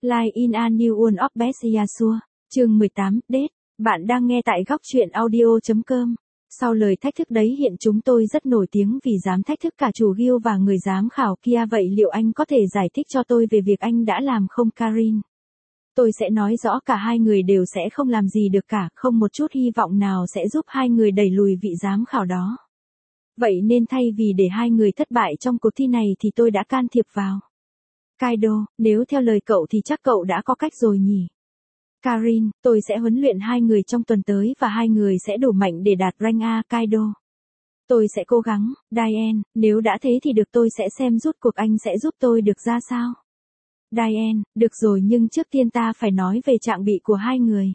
Live in a new world of best Yasuo. Chương 18, Date. Bạn đang nghe tại góc truyện audio.com. Sau lời thách thức đấy hiện chúng tôi rất nổi tiếng vì dám thách thức cả chủ guild và người giám khảo kia, vậy liệu anh có thể giải thích cho tôi về việc anh đã làm không Karin? Tôi sẽ nói rõ cả hai người đều sẽ không làm gì được cả, không một chút hy vọng nào sẽ giúp hai người đẩy lùi vị giám khảo đó. Vậy nên thay vì để hai người thất bại trong cuộc thi này thì tôi đã can thiệp vào. Kaido, nếu theo lời cậu thì chắc cậu đã có cách rồi nhỉ? Karin, tôi sẽ huấn luyện hai người trong tuần tới và hai người sẽ đủ mạnh để đạt rank A. Kaido. Tôi sẽ cố gắng. Diane, nếu đã thế thì được, tôi sẽ xem rút cuộc anh sẽ giúp tôi được ra sao. Diane, được rồi, nhưng trước tiên ta phải nói về trang bị của hai người.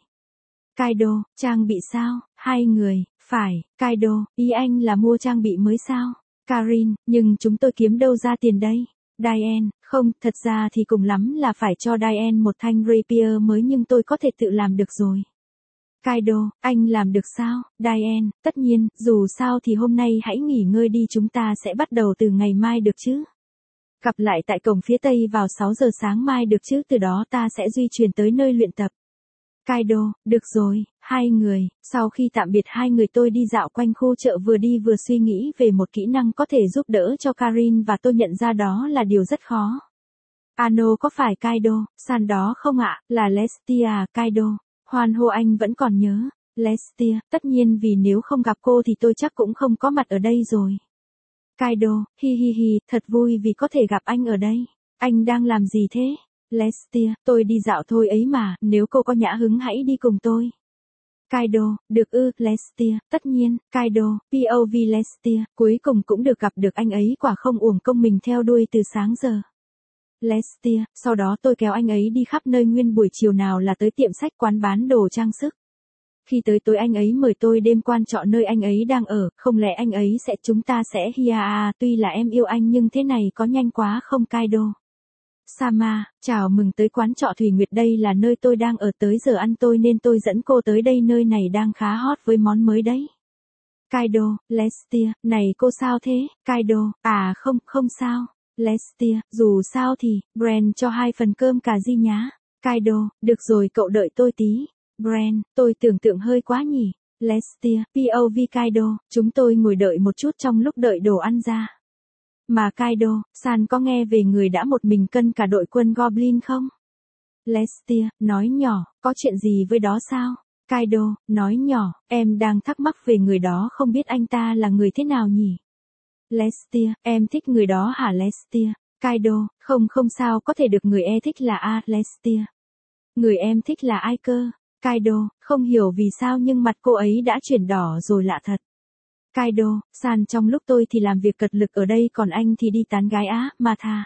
Kaido, trang bị sao? Hai người, phải, Kaido, ý anh là mua trang bị mới sao? Karin, nhưng chúng tôi kiếm đâu ra tiền đây? Diane, không, thật ra thì cùng lắm là phải cho Diane một thanh rapier mới, nhưng tôi có thể tự làm được rồi. Kaido, anh làm được sao? Diane, tất nhiên, dù sao thì hôm nay hãy nghỉ ngơi đi, chúng ta sẽ bắt đầu từ ngày mai được chứ? Gặp lại tại cổng phía Tây vào 6 giờ sáng mai được chứ, từ đó ta sẽ di chuyển tới nơi luyện tập. Kaido, được rồi, hai người, sau khi tạm biệt hai người tôi đi dạo quanh khu chợ, vừa đi vừa suy nghĩ về một kỹ năng có thể giúp đỡ cho Karin và tôi nhận ra đó là điều rất khó. Ano, có phải Kaido, san đó không ạ? Là Lestia. Kaido, hoan hô, anh vẫn còn nhớ. Lestia, tất nhiên, vì nếu không gặp cô thì tôi chắc cũng không có mặt ở đây rồi. Kaido, hi hi hi, thật vui vì có thể gặp anh ở đây. Anh đang làm gì thế? Lestia, tôi đi dạo thôi ấy mà, nếu cô có nhã hứng hãy đi cùng tôi. Kaido, được ư? Lestia, tất nhiên. Kaido, POV Lestia, cuối cùng cũng được gặp được anh ấy, quả không uổng công mình theo đuôi từ sáng giờ. Lestia, sau đó tôi kéo anh ấy đi khắp nơi nguyên buổi chiều, nào là tới tiệm sách, quán bán đồ trang sức. Khi tới tối anh ấy mời tôi đêm quan chọn nơi anh ấy đang ở, không lẽ anh ấy sẽ chúng ta sẽ hiaa, tuy là em yêu anh nhưng thế này có nhanh quá không Kaido? Sama, chào mừng tới quán trọ Thủy Nguyệt, đây là nơi tôi đang ở, tới giờ ăn tôi nên tôi dẫn cô tới đây, nơi này đang khá hot với món mới đấy. Kaido, Lestia, này cô sao thế? Kaido, à không sao. Lestia, dù sao thì, Bren cho 2 phần cơm cà ri nhá. Kaido, được rồi, cậu đợi tôi tí. Bren, tôi tưởng tượng hơi quá nhỉ. Lestia, POV Kaido, chúng tôi ngồi đợi một chút trong lúc đợi đồ ăn ra. Mà Kaido, san có nghe về người đã một mình cân cả đội quân Goblin không? Lestia, nói nhỏ, có chuyện gì với đó sao? Kaido, nói nhỏ, em đang thắc mắc về người đó, không biết anh ta là người thế nào nhỉ? Lestia, em thích người đó hả Lestia? Kaido, không sao có thể được, người em thích là A. Lestia. Người em thích là ai cơ? Kaido, không hiểu vì sao nhưng mặt cô ấy đã chuyển đỏ rồi, lạ thật. Kaido, san trong lúc tôi thì làm việc cật lực ở đây, còn anh thì đi tán gái á. Matha.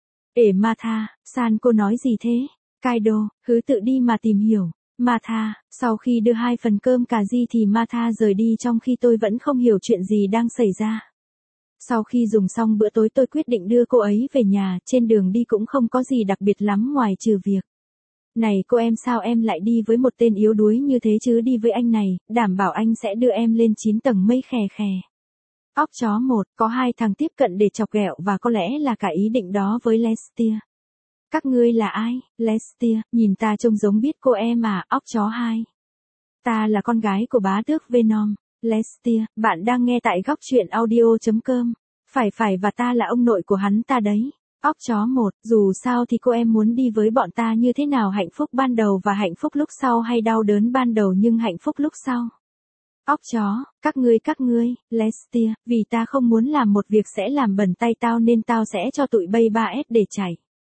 Matha, san cô nói gì thế? Kaido, cứ tự đi mà tìm hiểu. Matha, sau khi đưa 2 phần cơm cà ri thì Matha rời đi, trong khi tôi vẫn không hiểu chuyện gì đang xảy ra. Sau khi dùng xong bữa tối tôi quyết định đưa cô ấy về nhà, trên đường đi cũng không có gì đặc biệt lắm ngoài trừ việc. Này cô em, sao em lại đi với một tên yếu đuối như thế chứ? Đi với anh này, đảm bảo anh sẽ đưa em lên 9 tầng mây. Khè khè. Óc chó một, có 2 thằng tiếp cận để chọc ghẹo và có lẽ là cả ý định đó với Lestia. Các ngươi là ai? Lestia, nhìn ta trông giống biết cô em à? Óc chó 2. Ta là con gái của bá tước Venom. Lestia, bạn đang nghe tại góc truyện audio.com. Phải, và ta là ông nội của hắn ta đấy. Óc chó một, dù sao thì cô em muốn đi với bọn ta như thế nào? Hạnh phúc ban đầu và hạnh phúc lúc sau, hay đau đớn ban đầu nhưng hạnh phúc lúc sau? Óc chó, các ngươi, Lestia, vì ta không muốn làm một việc sẽ làm bẩn tay tao nên tao sẽ cho tụi bay 3S để chảy.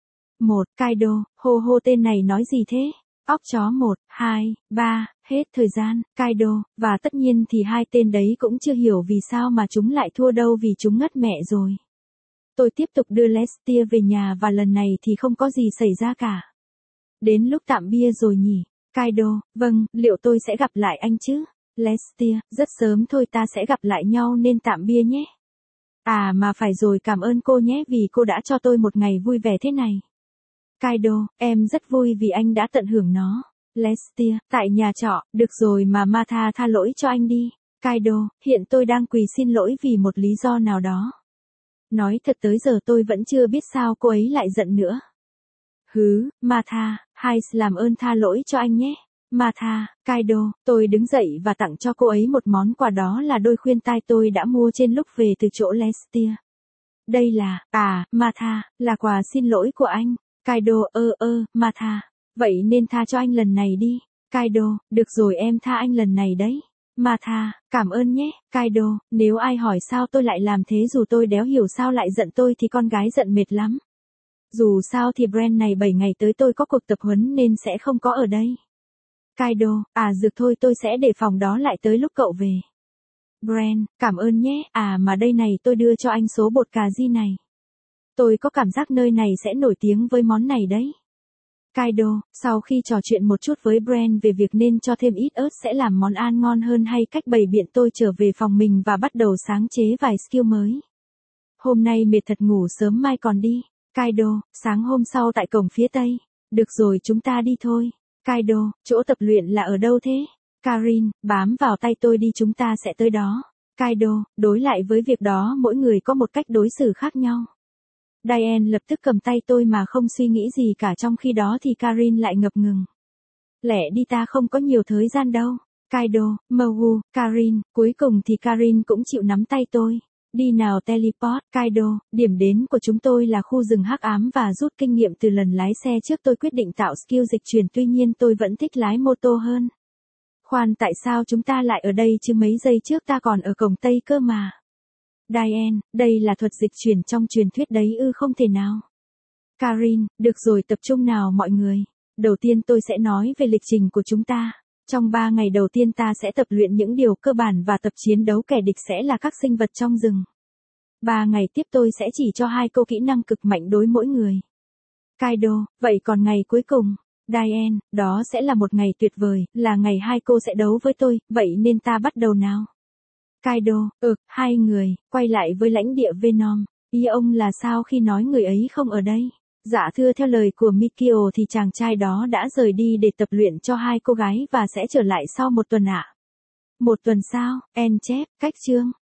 Kaido, hô tên này nói gì thế? Óc chó 1, 2, 3, hết thời gian. Kaido, và tất nhiên thì 2 tên đấy cũng chưa hiểu vì sao mà chúng lại thua đâu, vì chúng ngất mẹ rồi. Tôi tiếp tục đưa Lestia về nhà và lần này thì không có gì xảy ra cả. Đến lúc tạm bia rồi nhỉ? Kaido, vâng, liệu tôi sẽ gặp lại anh chứ? Lestia, rất sớm thôi, ta sẽ gặp lại nhau nên tạm bia nhé. À mà phải rồi, cảm ơn cô nhé vì cô đã cho tôi một ngày vui vẻ thế này. Kaido, em rất vui vì anh đã tận hưởng nó. Lestia, tại nhà trọ, được rồi mà Matha tha lỗi cho anh đi. Kaido, hiện tôi đang quỳ xin lỗi vì một lý do nào đó. Nói thật tới giờ tôi vẫn chưa biết sao cô ấy lại giận nữa. Martha, Hayes làm ơn tha lỗi cho anh nhé. Martha, Kaido, tôi đứng dậy và tặng cho cô ấy một món quà, đó là đôi khuyên tai tôi đã mua trên lúc về từ chỗ Lestia. Đây là, Martha, là quà xin lỗi của anh. Kaido, Martha, vậy nên tha cho anh lần này đi. Kaido, được rồi em tha anh lần này đấy. Martha, cảm ơn nhé. Kaido, nếu ai hỏi sao tôi lại làm thế dù tôi đéo hiểu sao lại giận tôi thì con gái giận mệt lắm. Dù sao thì brand này 7 ngày tới tôi có cuộc tập huấn nên sẽ không có ở đây. Kaido, dược thôi tôi sẽ để phòng đó lại tới lúc cậu về. Brand, cảm ơn nhé. Mà đây này tôi đưa cho anh số bột cà ri này. Tôi có cảm giác nơi này sẽ nổi tiếng với món này đấy. Kaido, sau khi trò chuyện một chút với Brand về việc nên cho thêm ít ớt sẽ làm món ăn ngon hơn hay cách bày biện, tôi trở về phòng mình và bắt đầu sáng chế vài skill mới. Hôm nay mệt thật, ngủ sớm mai còn đi. Kaido, sáng hôm sau tại cổng phía tây. Được rồi chúng ta đi thôi. Kaido, chỗ tập luyện là ở đâu thế? Karin, bám vào tay tôi đi chúng ta sẽ tới đó. Kaido, đối lại với việc đó mỗi người có một cách đối xử khác nhau. Diane lập tức cầm tay tôi mà không suy nghĩ gì cả, trong khi đó thì Karin lại ngập ngừng. Lẹ đi ta không có nhiều thời gian đâu. Kaido, Mogu, Karin, cuối cùng thì Karin cũng chịu nắm tay tôi. Đi nào teleport. Kaido, điểm đến của chúng tôi là khu rừng hắc ám và rút kinh nghiệm từ lần lái xe trước tôi quyết định tạo skill dịch chuyển, tuy nhiên tôi vẫn thích lái mô tô hơn. Khoan, tại sao chúng ta lại ở đây chứ mấy giây trước ta còn ở cổng Tây cơ mà. Diane, đây là thuật dịch chuyển trong truyền thuyết đấy ư? Không thể nào. Karin, được rồi tập trung nào mọi người. Đầu tiên tôi sẽ nói về lịch trình của chúng ta. Trong 3 ngày đầu tiên ta sẽ tập luyện những điều cơ bản và tập chiến đấu kẻ địch sẽ là các sinh vật trong rừng. 3 ngày tiếp tôi sẽ chỉ cho 2 câu kỹ năng cực mạnh đối mỗi người. Kaido, vậy còn ngày cuối cùng? Diane, đó sẽ là một ngày tuyệt vời, là ngày 2 cô sẽ đấu với tôi, vậy nên ta bắt đầu nào. Kaido, 2 người, quay lại với lãnh địa Venom. Ý ông là sao khi nói người ấy không ở đây? Dạ thưa, theo lời của Mikio thì chàng trai đó đã rời đi để tập luyện cho 2 cô gái và sẽ trở lại sau 1 tuần ạ. 1 tuần sao? En chép, cách chương.